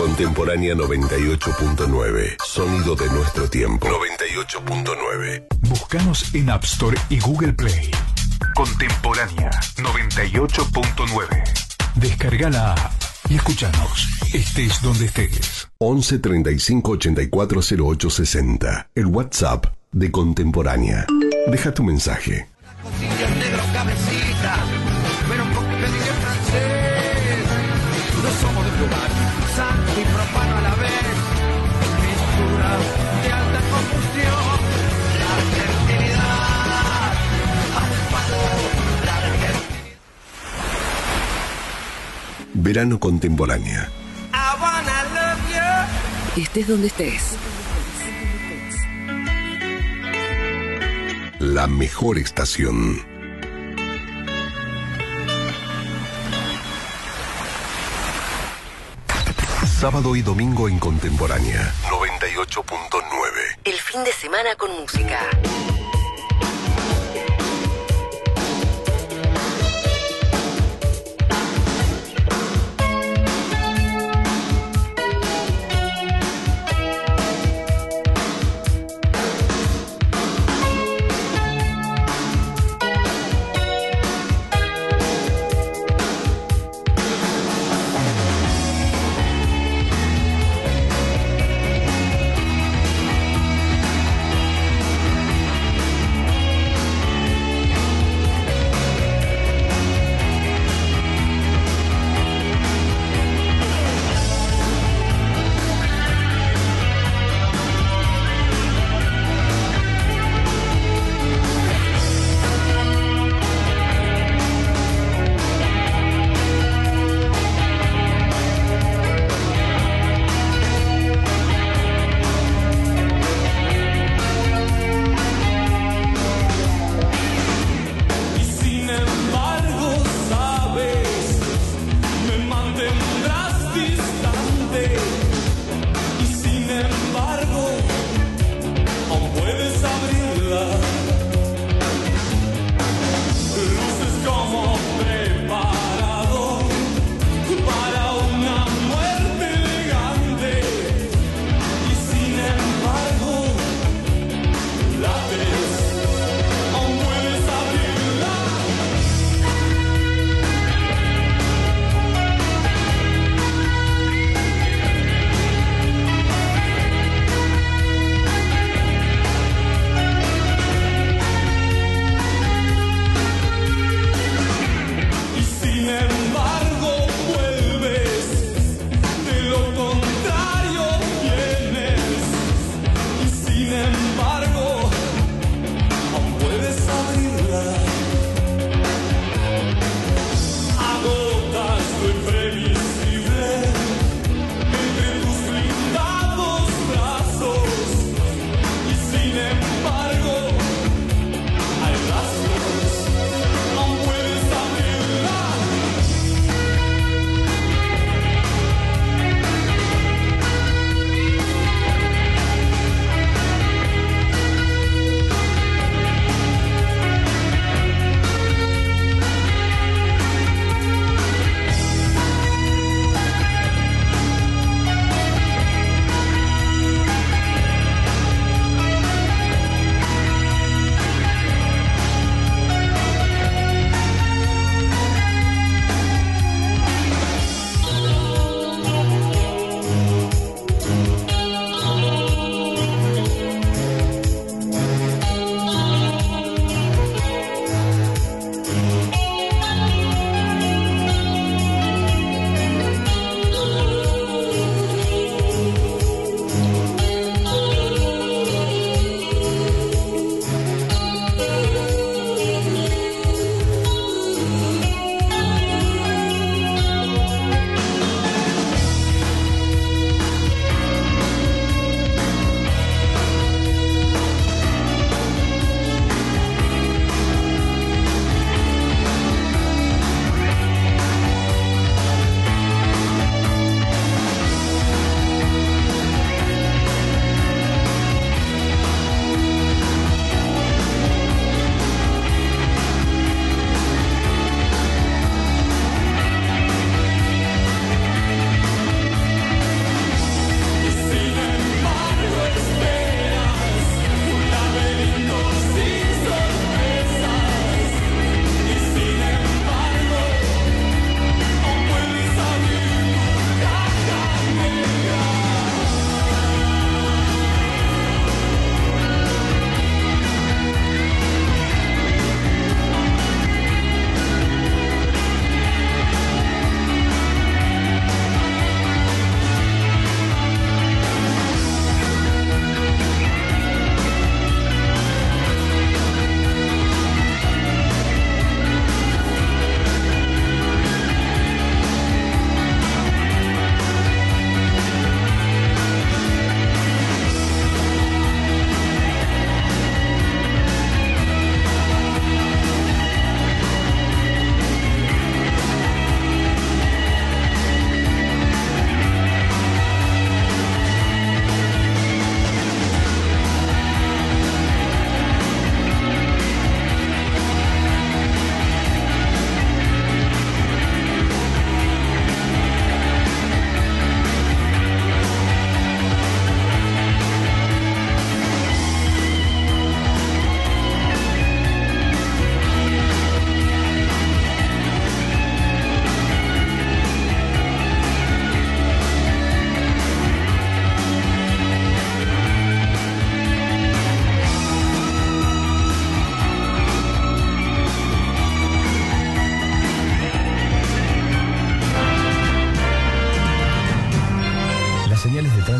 Contemporánea 98.9. Sonido de nuestro tiempo. 98.9. Búscanos en App Store y Google Play. Contemporánea 98.9. Descarga la app y escúchanos, estés donde estés. 11 35 84 08 60. El WhatsApp de Contemporánea. Deja tu mensaje. Negro cabecita, pero un poco de francés. No somos de un lugar santo y profano a la vez. Mistura de alta confusión. La argentinidad al palo. La argentinidad. Verano Contemporánea. I wanna love you. Estés donde estés. La mejor estación. Sábado y domingo en Contemporánea 98.9. El fin de semana con música.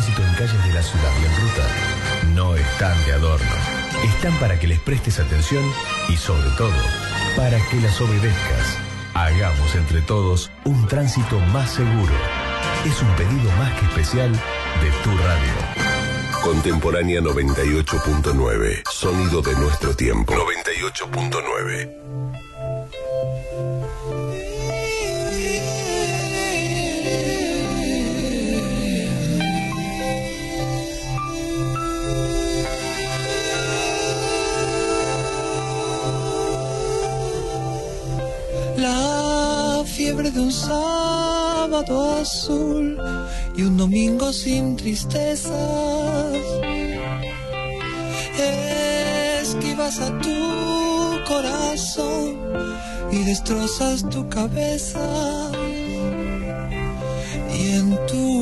tránsito en calles de la ciudad y en ruta no están de adorno. Están para que les prestes atención y, sobre todo, para que las obedezcas. Hagamos entre todos un tránsito más seguro. Es un pedido más que especial de tu radio. Contemporánea 98.9. Sonido de nuestro tiempo. 98.9. La fiebre de un sábado azul y un domingo sin tristezas. Esquivas a tu corazón y destrozas tu cabeza. Y en tu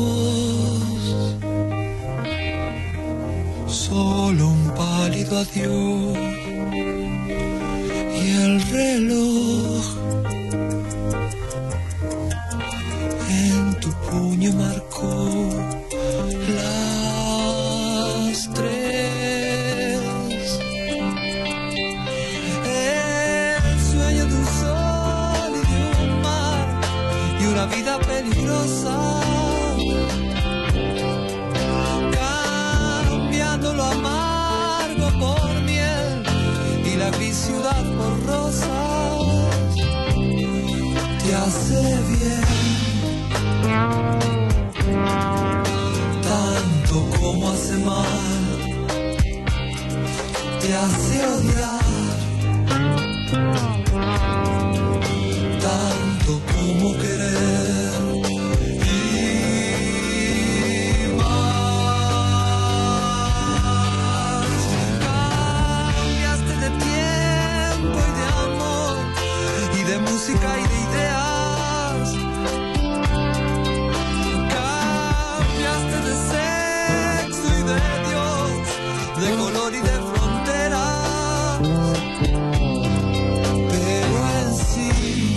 voz solo un pálido adiós. Y el reloj en tu puño marcó las 3. El sueño de un sol y de un mar y una vida peligrosa, cambiando lo amargo por miel y la gris ciudad por rosas. Te hace bien tanto como hace mal, te hace odiar tanto como querer. Y más, cambiaste de tiempo y de amor y de música y de ideas. De color y de fronteras, pero en sí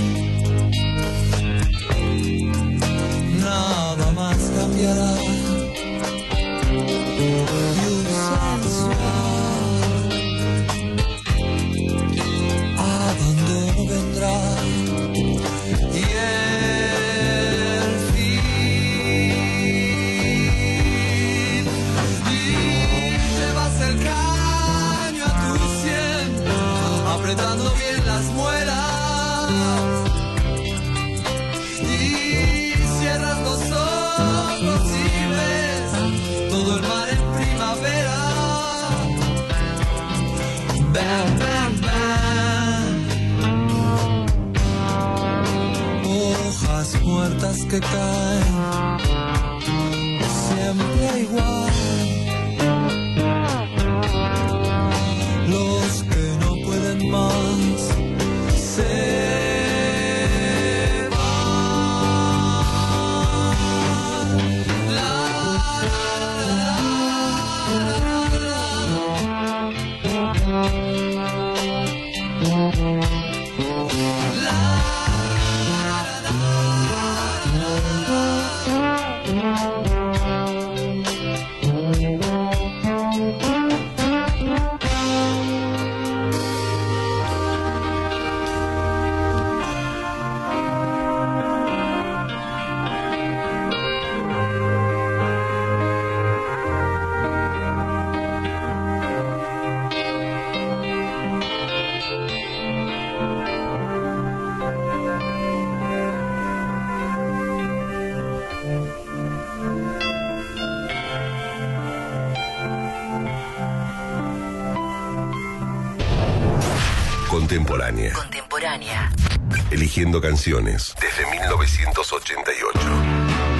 nada más cambiará. Y un sensual abandono vendrá. Y el fin, y llevas el caño a tu sien, apretando bien las muelas, y cierras los ojos y ves todo el mar en primavera. Bam, bam, bam. Hojas muertas que caen, siempre igual. Los que no pueden más se van. La, Contemporánea. Eligiendo canciones desde 1988.